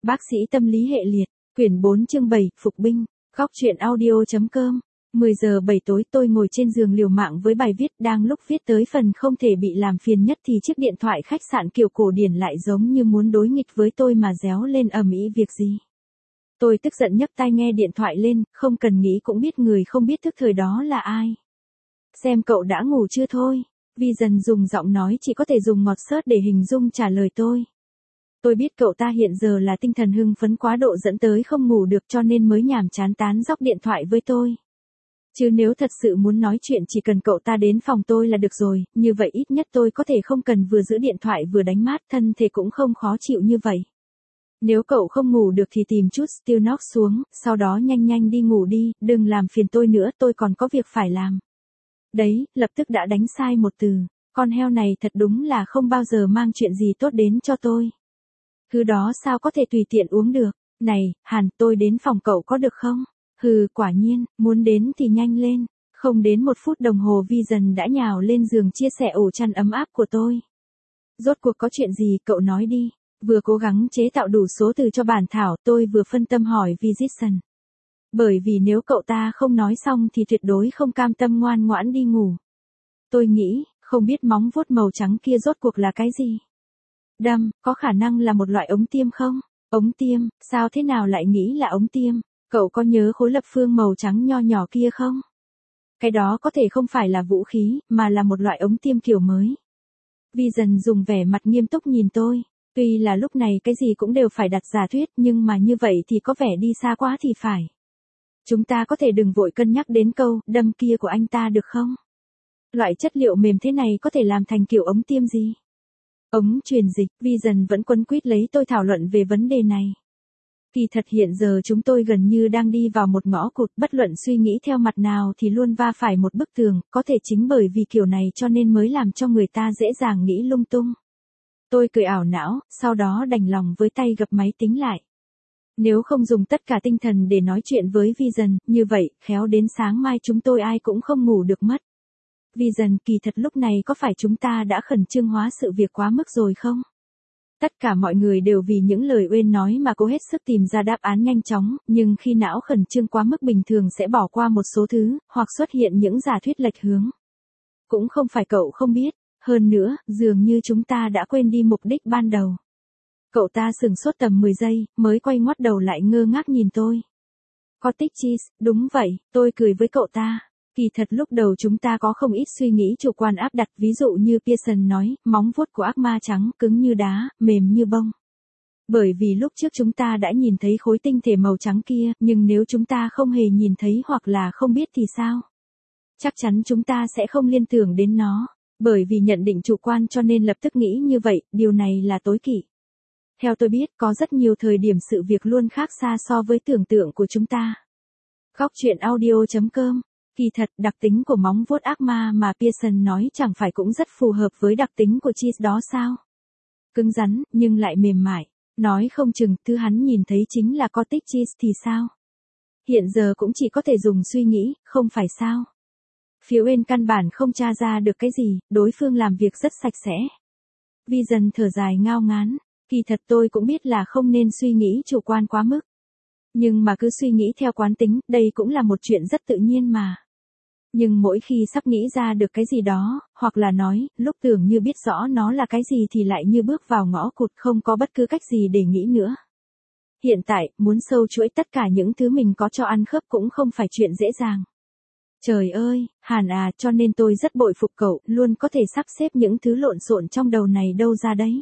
Bác sĩ tâm lý hệ liệt, quyển 4 chương 7, phục binh, góc truyện audio.com. 10 giờ 7 tối tôi ngồi trên giường liều mạng với bài viết, đang lúc viết tới phần không thể bị làm phiền nhất thì chiếc điện thoại khách sạn kiểu cổ điển lại giống như muốn đối nghịch với tôi mà réo lên ầm ĩ việc gì. Tôi tức giận nhấc tai nghe điện thoại lên, không cần nghĩ cũng biết người không biết thức thời đó là ai. Xem cậu đã ngủ chưa thôi. Vi dần dùng giọng nói chỉ có thể dùng ngọt xớt để hình dung trả lời tôi. Tôi biết cậu ta hiện giờ là tinh thần hưng phấn quá độ dẫn tới không ngủ được cho nên mới nhàm chán tán dóc điện thoại với tôi. Chứ nếu thật sự muốn nói chuyện chỉ cần cậu ta đến phòng tôi là được rồi, như vậy ít nhất tôi có thể không cần vừa giữ điện thoại vừa đánh mát, thân thể cũng không khó chịu như vậy. Nếu cậu không ngủ được thì tìm chút Stilnox xuống, sau đó nhanh nhanh đi ngủ đi, đừng làm phiền tôi nữa, tôi còn có việc phải làm. Đấy, lập tức đã đánh sai một từ, con heo này thật đúng là không bao giờ mang chuyện gì tốt đến cho tôi. Thứ đó sao có thể tùy tiện uống được, này, Hàn, tôi đến phòng cậu có được không? Hừ, quả nhiên, muốn đến thì nhanh lên, không đến 1 phút đồng hồ Vi dần đã nhào lên giường chia sẻ ổ chăn ấm áp của tôi. Rốt cuộc có chuyện gì cậu nói đi, vừa cố gắng chế tạo đủ số từ cho bản thảo tôi vừa phân tâm hỏi Vi Jason. Bởi vì nếu cậu ta không nói xong thì tuyệt đối không cam tâm ngoan ngoãn đi ngủ. Tôi nghĩ, không biết móng vuốt màu trắng kia rốt cuộc là cái gì? Đâm, có khả năng là một loại ống tiêm không? Ống tiêm, sao thế nào lại nghĩ là ống tiêm? Cậu có nhớ khối lập phương màu trắng nho nhỏ kia không? Cái đó có thể không phải là vũ khí, mà là một loại ống tiêm kiểu mới. Vi dần dùng vẻ mặt nghiêm túc nhìn tôi. Tuy là lúc này cái gì cũng đều phải đặt giả thuyết nhưng mà như vậy thì có vẻ đi xa quá thì phải. Chúng ta có thể đừng vội cân nhắc đến câu đâm kia của anh ta được không? Loại chất liệu mềm thế này có thể làm thành kiểu ống tiêm gì? Ống truyền dịch, Vi dần vẫn quấn quýt lấy tôi thảo luận về vấn đề này. Kỳ thật hiện giờ chúng tôi gần như đang đi vào một ngõ cụt, bất luận suy nghĩ theo mặt nào thì luôn va phải một bức tường, có thể chính bởi vì kiểu này cho nên mới làm cho người ta dễ dàng nghĩ lung tung. Tôi cười ảo não, sau đó đành lòng với tay gập máy tính lại. Nếu không dùng tất cả tinh thần để nói chuyện với Vi dần, như vậy, khéo đến sáng mai chúng tôi ai cũng không ngủ được mất. Vi dần, kỳ thật lúc này có phải chúng ta đã khẩn trương hóa sự việc quá mức rồi không? Tất cả mọi người đều vì những lời uyên nói mà cố hết sức tìm ra đáp án nhanh chóng, nhưng khi não khẩn trương quá mức bình thường sẽ bỏ qua một số thứ, hoặc xuất hiện những giả thuyết lệch hướng. Cũng không phải cậu không biết, hơn nữa, dường như chúng ta đã quên đi mục đích ban đầu. Cậu ta sửng sốt tầm 10 giây, mới quay ngoắt đầu lại ngơ ngác nhìn tôi. Cottage cheese, đúng vậy, tôi cười với cậu ta. Kỳ thật lúc đầu chúng ta có không ít suy nghĩ chủ quan áp đặt, ví dụ như Pearson nói, móng vuốt của ác ma trắng, cứng như đá, mềm như bông. Bởi vì lúc trước chúng ta đã nhìn thấy khối tinh thể màu trắng kia, nhưng nếu chúng ta không hề nhìn thấy hoặc là không biết thì sao? Chắc chắn chúng ta sẽ không liên tưởng đến nó, bởi vì nhận định chủ quan cho nên lập tức nghĩ như vậy, điều này là tối kỵ. Theo tôi biết, có rất nhiều thời điểm sự việc luôn khác xa so với tưởng tượng của chúng ta. Góc truyện audio.com. Kỳ thật, đặc tính của móng vuốt ác ma mà Pearson nói chẳng phải cũng rất phù hợp với đặc tính của cheese đó sao? Cứng rắn, nhưng lại mềm mại. Nói không chừng, thứ hắn nhìn thấy chính là cottage cheese thì sao? Hiện giờ cũng chỉ có thể dùng suy nghĩ, không phải sao? Phía bên căn bản không tra ra được cái gì, đối phương làm việc rất sạch sẽ. Vi dần thở dài ngao ngán. Kỳ thật tôi cũng biết là không nên suy nghĩ chủ quan quá mức. Nhưng mà cứ suy nghĩ theo quán tính, đây cũng là một chuyện rất tự nhiên mà. Nhưng mỗi khi sắp nghĩ ra được cái gì đó, hoặc là nói, lúc tưởng như biết rõ nó là cái gì thì lại như bước vào ngõ cụt không có bất cứ cách gì để nghĩ nữa. Hiện tại, muốn sâu chuỗi tất cả những thứ mình có cho ăn khớp cũng không phải chuyện dễ dàng. Trời ơi, Hàn à, cho nên tôi rất bội phục cậu, luôn có thể sắp xếp những thứ lộn xộn trong đầu này đâu ra đấy.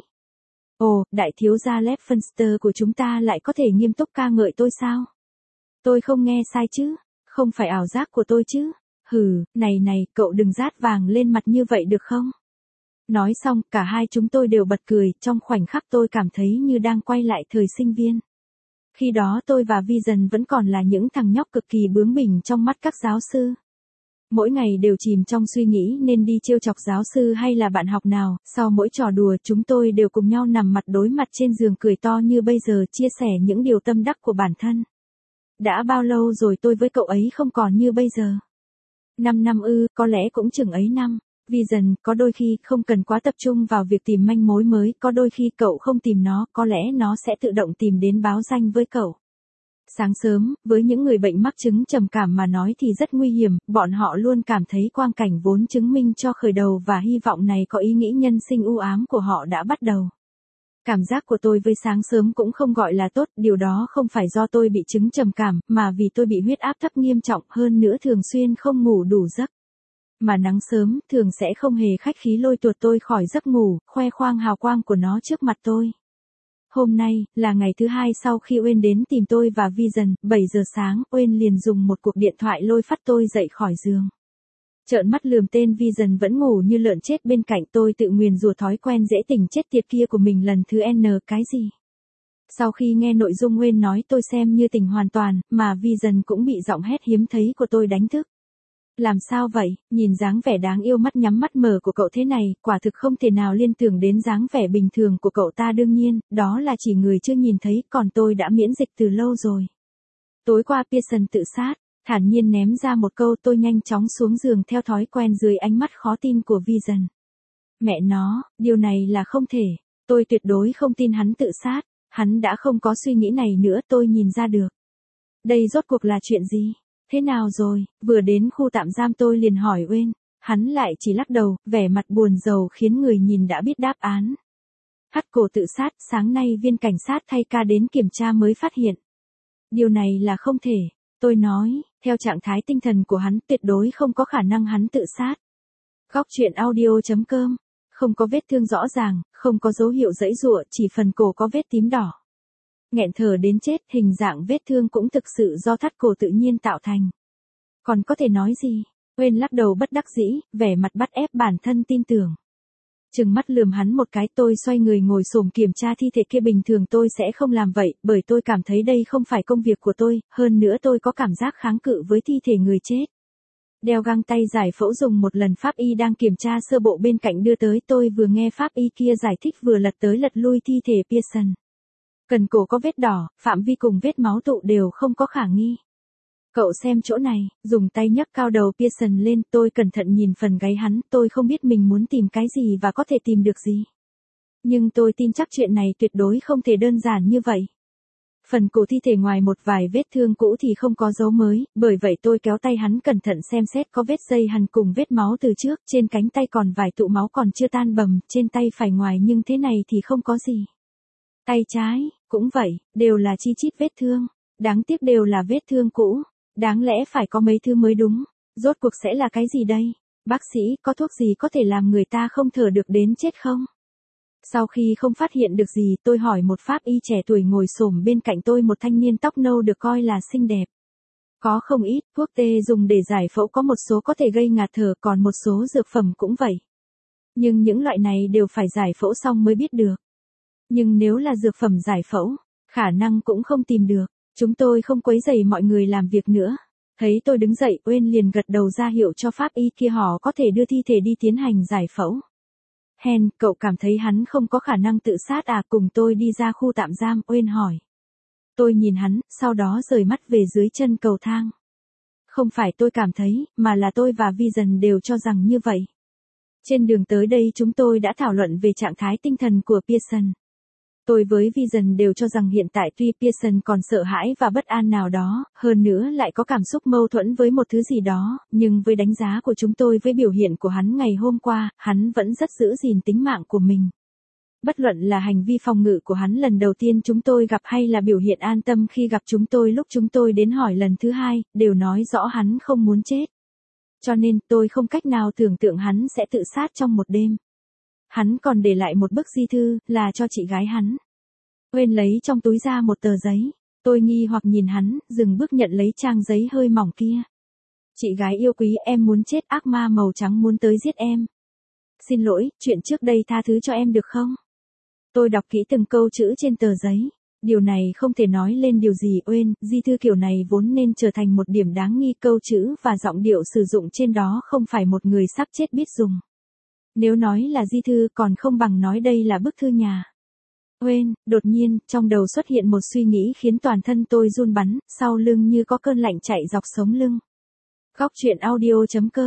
Ồ, đại thiếu gia Levenster của chúng ta lại có thể nghiêm túc ca ngợi tôi sao? Tôi không nghe sai chứ? Không phải ảo giác của tôi chứ? Hừ, này, cậu đừng rát vàng lên mặt như vậy được không? Nói xong, cả hai chúng tôi đều bật cười, trong khoảnh khắc tôi cảm thấy như đang quay lại thời sinh viên. Khi đó tôi và Vi dần vẫn còn là những thằng nhóc cực kỳ bướng bỉnh trong mắt các giáo sư. Mỗi ngày đều chìm trong suy nghĩ nên đi trêu chọc giáo sư hay là bạn học nào, sau mỗi trò đùa chúng tôi đều cùng nhau nằm mặt đối mặt trên giường cười to như bây giờ chia sẻ những điều tâm đắc của bản thân. Đã bao lâu rồi tôi với cậu ấy không còn như bây giờ? 5 năm ư, có lẽ cũng chừng ấy năm. Vision, có đôi khi không cần quá tập trung vào việc tìm manh mối mới, có đôi khi cậu không tìm nó, có lẽ nó sẽ tự động tìm đến báo danh với cậu. Sáng sớm, với những người bệnh mắc chứng trầm cảm mà nói thì rất nguy hiểm, bọn họ luôn cảm thấy quang cảnh vốn chứng minh cho khởi đầu và hy vọng này có ý nghĩ nhân sinh u ám của họ đã bắt đầu. Cảm giác của tôi với sáng sớm cũng không gọi là tốt, điều đó không phải do tôi bị chứng trầm cảm, mà vì tôi bị huyết áp thấp nghiêm trọng, hơn nữa thường xuyên không ngủ đủ giấc. Mà nắng sớm, thường sẽ không hề khách khí lôi tuột tôi khỏi giấc ngủ, khoe khoang hào quang của nó trước mặt tôi. Hôm nay, là ngày thứ hai sau khi Uyên đến tìm tôi và Vision, 7 giờ sáng, Uyên liền dùng một cuộc điện thoại lôi phắt tôi dậy khỏi giường. Trợn mắt lườm tên Vision vẫn ngủ như lợn chết bên cạnh tôi tự nguyền rủa thói quen dễ tỉnh chết tiệt kia của mình lần thứ N cái gì. Sau khi nghe nội dung Uyên nói tôi xem như tỉnh hoàn toàn, mà Vision cũng bị giọng hét hiếm thấy của tôi đánh thức. Làm sao vậy, nhìn dáng vẻ đáng yêu mắt nhắm mắt mở của cậu thế này, quả thực không thể nào liên tưởng đến dáng vẻ bình thường của cậu ta đương nhiên, đó là chỉ người chưa nhìn thấy, còn tôi đã miễn dịch từ lâu rồi. Tối qua Pearson tự sát, thản nhiên ném ra một câu tôi nhanh chóng xuống giường theo thói quen dưới ánh mắt khó tin của Vision. Mẹ nó, điều này là không thể, tôi tuyệt đối không tin hắn tự sát, hắn đã không có suy nghĩ này nữa tôi nhìn ra được. Đây rốt cuộc là chuyện gì? Thế nào rồi, vừa đến khu tạm giam tôi liền hỏi Uyên, hắn lại chỉ lắc đầu, vẻ mặt buồn rầu khiến người nhìn đã biết đáp án. Hắt cổ tự sát, sáng nay viên cảnh sát thay ca đến kiểm tra mới phát hiện. Điều này là không thể, tôi nói, theo trạng thái tinh thần của hắn tuyệt đối không có khả năng hắn tự sát. Góc truyện audio.com, không có vết thương rõ ràng, không có dấu hiệu giãy giụa, chỉ phần cổ có vết tím đỏ. Nghẹn thở đến chết, hình dạng vết thương cũng thực sự do thắt cổ tự nhiên tạo thành. Còn có thể nói gì? Uyên lắc đầu bất đắc dĩ, vẻ mặt bắt ép bản thân tin tưởng. Trừng mắt lườm hắn một cái tôi xoay người ngồi xổm kiểm tra thi thể kia bình thường tôi sẽ không làm vậy, bởi tôi cảm thấy đây không phải công việc của tôi, hơn nữa tôi có cảm giác kháng cự với thi thể người chết. Đeo găng tay giải phẫu dùng một lần pháp y đang kiểm tra sơ bộ bên cạnh đưa tới tôi vừa nghe pháp y kia giải thích vừa lật tới lật lui thi thể Pearson. Cần cổ có vết đỏ, phạm vi cùng vết máu tụ đều không có khả nghi. Cậu xem chỗ này, dùng tay nhấc cao đầu Pearson lên, tôi cẩn thận nhìn phần gáy hắn, tôi không biết mình muốn tìm cái gì và có thể tìm được gì. Nhưng tôi tin chắc chuyện này tuyệt đối không thể đơn giản như vậy. Phần cổ thi thể ngoài một vài vết thương cũ thì không có dấu mới, bởi vậy tôi kéo tay hắn cẩn thận xem xét có vết dây hằn cùng vết máu từ trước, trên cánh tay còn vài tụ máu còn chưa tan bầm, trên tay phải ngoài nhưng thế này thì không có gì. Tay trái, cũng vậy, đều là chi chít vết thương, đáng tiếc đều là vết thương cũ, đáng lẽ phải có mấy thứ mới đúng, rốt cuộc sẽ là cái gì đây? Bác sĩ, có thuốc gì có thể làm người ta không thở được đến chết không? Sau khi không phát hiện được gì, tôi hỏi một pháp y trẻ tuổi ngồi xổm bên cạnh tôi, một thanh niên tóc nâu được coi là xinh đẹp. Có không ít, thuốc tê dùng để giải phẫu có một số có thể gây ngạt thở, còn một số dược phẩm cũng vậy. Nhưng những loại này đều phải giải phẫu xong mới biết được. Nhưng nếu là dược phẩm giải phẫu, khả năng cũng không tìm được. Chúng tôi không quấy rầy mọi người làm việc nữa. Thấy tôi đứng dậy, Uyên liền gật đầu ra hiệu cho pháp y kia họ có thể đưa thi thể đi tiến hành giải phẫu. Hen, cậu cảm thấy hắn không có khả năng tự sát à? Cùng tôi đi ra khu tạm giam, Uyên hỏi. Tôi nhìn hắn, sau đó rời mắt về dưới chân cầu thang. Không phải tôi cảm thấy, mà là tôi và Vision đều cho rằng như vậy. Trên đường tới đây chúng tôi đã thảo luận về trạng thái tinh thần của Pearson. Tôi với Vision đều cho rằng hiện tại tuy Pearson còn sợ hãi và bất an nào đó, hơn nữa lại có cảm xúc mâu thuẫn với một thứ gì đó, nhưng với đánh giá của chúng tôi với biểu hiện của hắn ngày hôm qua, hắn vẫn rất giữ gìn tính mạng của mình. Bất luận là hành vi phòng ngự của hắn lần đầu tiên chúng tôi gặp hay là biểu hiện an tâm khi gặp chúng tôi lúc chúng tôi đến hỏi lần thứ hai, đều nói rõ hắn không muốn chết. Cho nên tôi không cách nào tưởng tượng hắn sẽ tự sát trong một đêm. Hắn còn để lại một bức di thư, là cho chị gái hắn. Uyên lấy trong túi ra một tờ giấy. Tôi nghi hoặc nhìn hắn, dừng bước nhận lấy trang giấy hơi mỏng kia. Chị gái yêu quý, em muốn chết, ác ma màu trắng muốn tới giết em. Xin lỗi, chuyện trước đây tha thứ cho em được không? Tôi đọc kỹ từng câu chữ trên tờ giấy. Điều này không thể nói lên điều gì. Uyên, di thư kiểu này vốn nên trở thành một điểm đáng nghi, câu chữ và giọng điệu sử dụng trên đó không phải một người sắp chết biết dùng. Nếu nói là di thư còn không bằng nói đây là bức thư nhà. Uyên, đột nhiên, trong đầu xuất hiện một suy nghĩ khiến toàn thân tôi run bắn, sau lưng như có cơn lạnh chạy dọc sống lưng. Góc truyện audio.com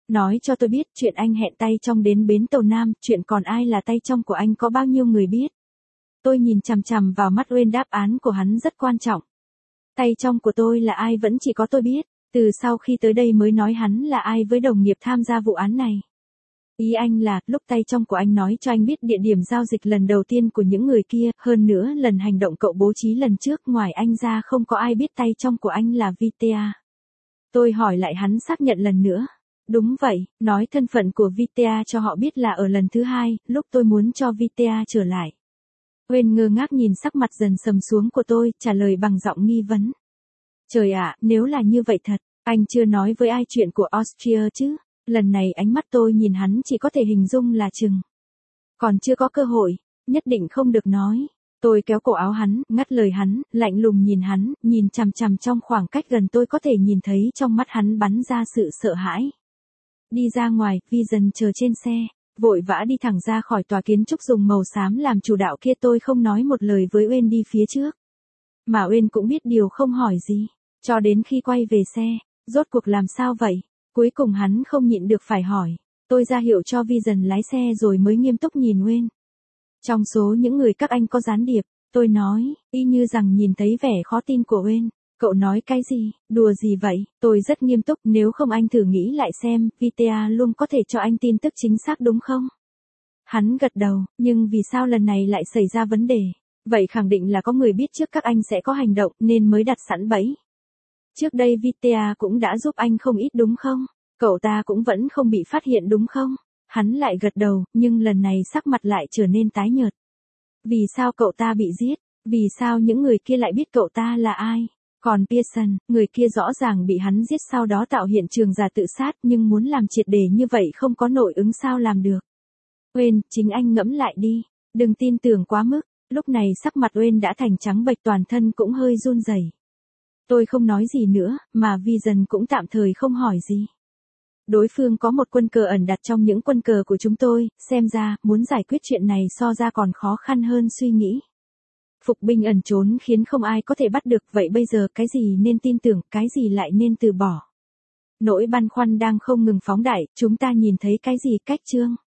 Nói cho tôi biết chuyện anh hẹn tay trong đến bến tàu Nam, chuyện còn ai là tay trong của anh có bao nhiêu người biết. Tôi nhìn chằm chằm vào mắt Uyên, đáp án của hắn rất quan trọng. Tay trong của tôi là ai vẫn chỉ có tôi biết, từ sau khi tới đây mới nói hắn là ai với đồng nghiệp tham gia vụ án này. Ý anh là, lúc tay trong của anh nói cho anh biết địa điểm giao dịch lần đầu tiên của những người kia, hơn nữa lần hành động cậu bố trí lần trước ngoài anh ra không có ai biết tay trong của anh là Vitea. Tôi hỏi lại, hắn xác nhận lần nữa. Đúng vậy, nói thân phận của Vitea cho họ biết là ở lần thứ hai, lúc tôi muốn cho Vitea trở lại. Uyên ngơ ngác nhìn sắc mặt dần sầm xuống của tôi, trả lời bằng giọng nghi vấn. Trời ạ, nếu là như vậy thật, anh chưa nói với ai chuyện của Austria chứ? Lần này ánh mắt tôi nhìn hắn chỉ có thể hình dung là chừng. Còn chưa có cơ hội, nhất định không được nói. Tôi kéo cổ áo hắn, ngắt lời hắn, lạnh lùng nhìn chằm chằm trong khoảng cách gần tôi có thể nhìn thấy trong mắt hắn bắn ra sự sợ hãi. Đi ra ngoài, Vision chờ trên xe, vội vã đi thẳng ra khỏi tòa kiến trúc dùng màu xám làm chủ đạo kia. Tôi không nói một lời với Uyên đi phía trước. Mà Uyên cũng biết điều không hỏi gì, cho đến khi quay về xe, rốt cuộc làm sao vậy? Cuối cùng hắn không nhịn được phải hỏi. Tôi ra hiệu cho Vision lái xe rồi mới nghiêm túc nhìn Uyên. Trong số những người các anh có gián điệp, tôi nói, y như rằng nhìn thấy vẻ khó tin của Uyên. Cậu nói cái gì, đùa gì vậy? Tôi rất nghiêm túc, nếu không anh thử nghĩ lại xem, Vitea luôn có thể cho anh tin tức chính xác đúng không? Hắn gật đầu, nhưng vì sao lần này lại xảy ra vấn đề? Vậy khẳng định là có người biết trước các anh sẽ có hành động nên mới đặt sẵn bẫy. Trước đây Vitea cũng đã giúp anh không ít đúng không? Cậu ta cũng vẫn không bị phát hiện đúng không? Hắn lại gật đầu, nhưng lần này sắc mặt lại trở nên tái nhợt. Vì sao cậu ta bị giết? Vì sao những người kia lại biết cậu ta là ai? Còn Pearson, người kia rõ ràng bị hắn giết sau đó tạo hiện trường giả tự sát, nhưng muốn làm triệt để như vậy không có nội ứng sao làm được? Uyên, chính anh ngẫm lại đi, đừng tin tưởng quá mức. Lúc này sắc mặt Uyên đã thành trắng bệch, toàn thân cũng hơi run rẩy. Tôi không nói gì nữa, mà Vision cũng tạm thời không hỏi gì. Đối phương có một quân cờ ẩn đặt trong những quân cờ của chúng tôi, xem ra, muốn giải quyết chuyện này so ra còn khó khăn hơn suy nghĩ. Phục binh ẩn trốn khiến không ai có thể bắt được, vậy bây giờ cái gì nên tin tưởng, cái gì lại nên từ bỏ? Nỗi băn khoăn đang không ngừng phóng đại, chúng ta nhìn thấy cái gì cách chương?